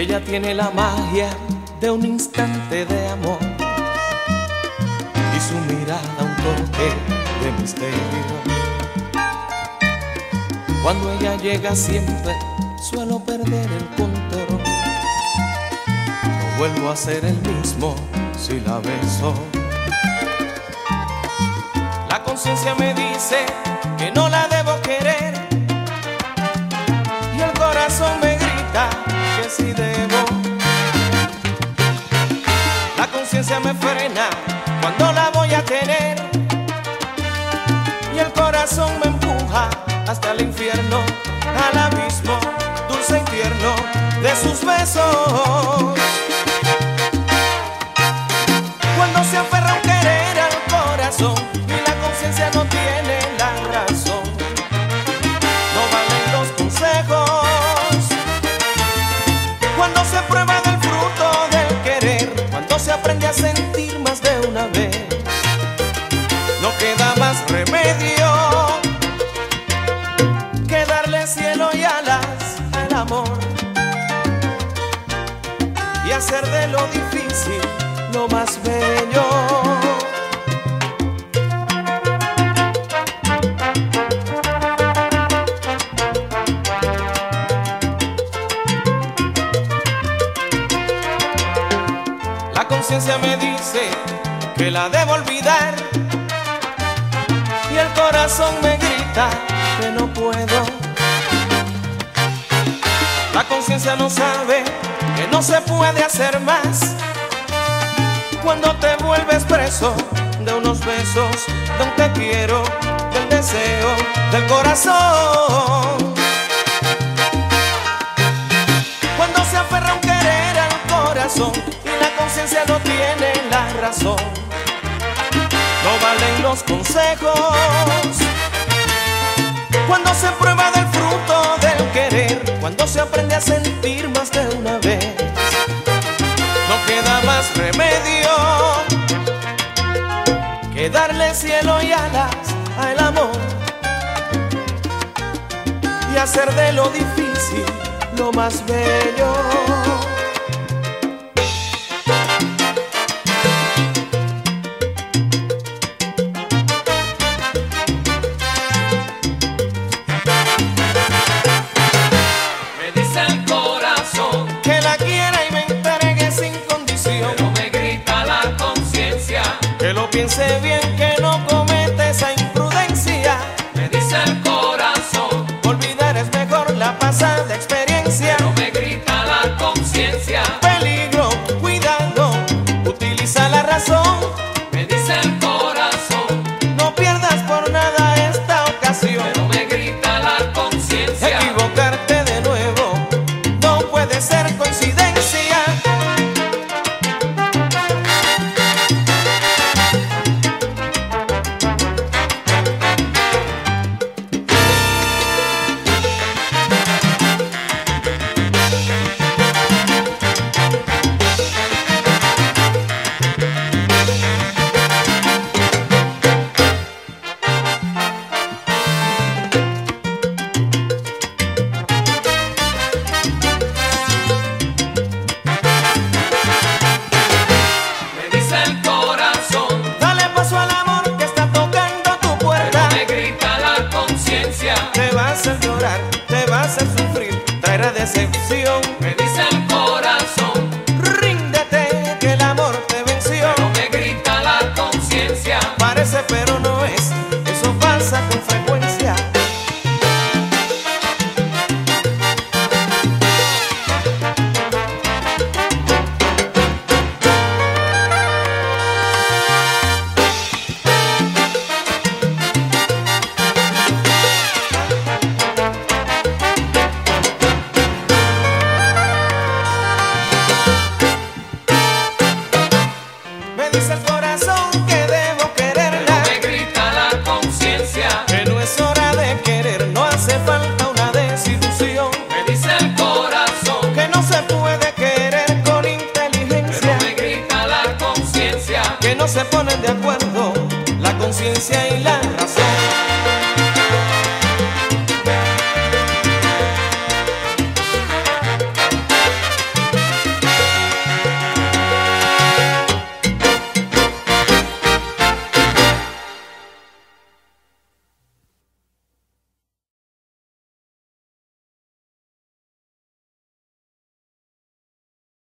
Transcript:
Ella tiene la magia de un instante de amor y su mirada un toque de misterio. Cuando ella llega siempre suelo perder el control. No vuelvo a ser el mismo si la beso. La conciencia me dice que no la debo querer y el corazón me grita que sí debo. La conciencia me frena cuando la voy a tener y el corazón me empuja hasta el infierno, al abismo dulce y tierno de sus besos. Cuando se aferra un querer al corazón y la conciencia no tiene la razón, no valen los consejos. Cuando se prueba del fruto del querer, cuando se aprende a sentir más de una vez, no queda más remedio que darle cielo y alas al amor y hacer de lo difícil lo más bello. La conciencia me dice que la debo olvidar y el corazón me grita que no puedo. La conciencia no sabe que no se puede hacer más cuando te vuelves preso de unos besos, de un te quiero, del deseo, del corazón. Cuando se aferra un querer al corazón y la conciencia no tiene la razón, no valen los consejos. Cuando se prueba del fruto del querer, cuando se aprende a sentir más de una vez, no queda más remedio que darle cielo y alas al amor y hacer de lo difícil lo más bello. Piense bien que no comete esa imprudencia. Me dice el corazón, olvidar es mejor la pasada experiencia. pero me grita la conciencia. Peligro, cuidado, utiliza la razón. Me dice el corazón, no pierdas por nada esta ocasión. pero me grita la conciencia. Equivocarte de nuevo no puede ser coincidencia. Te va a hacer sufrir, traerá decepción.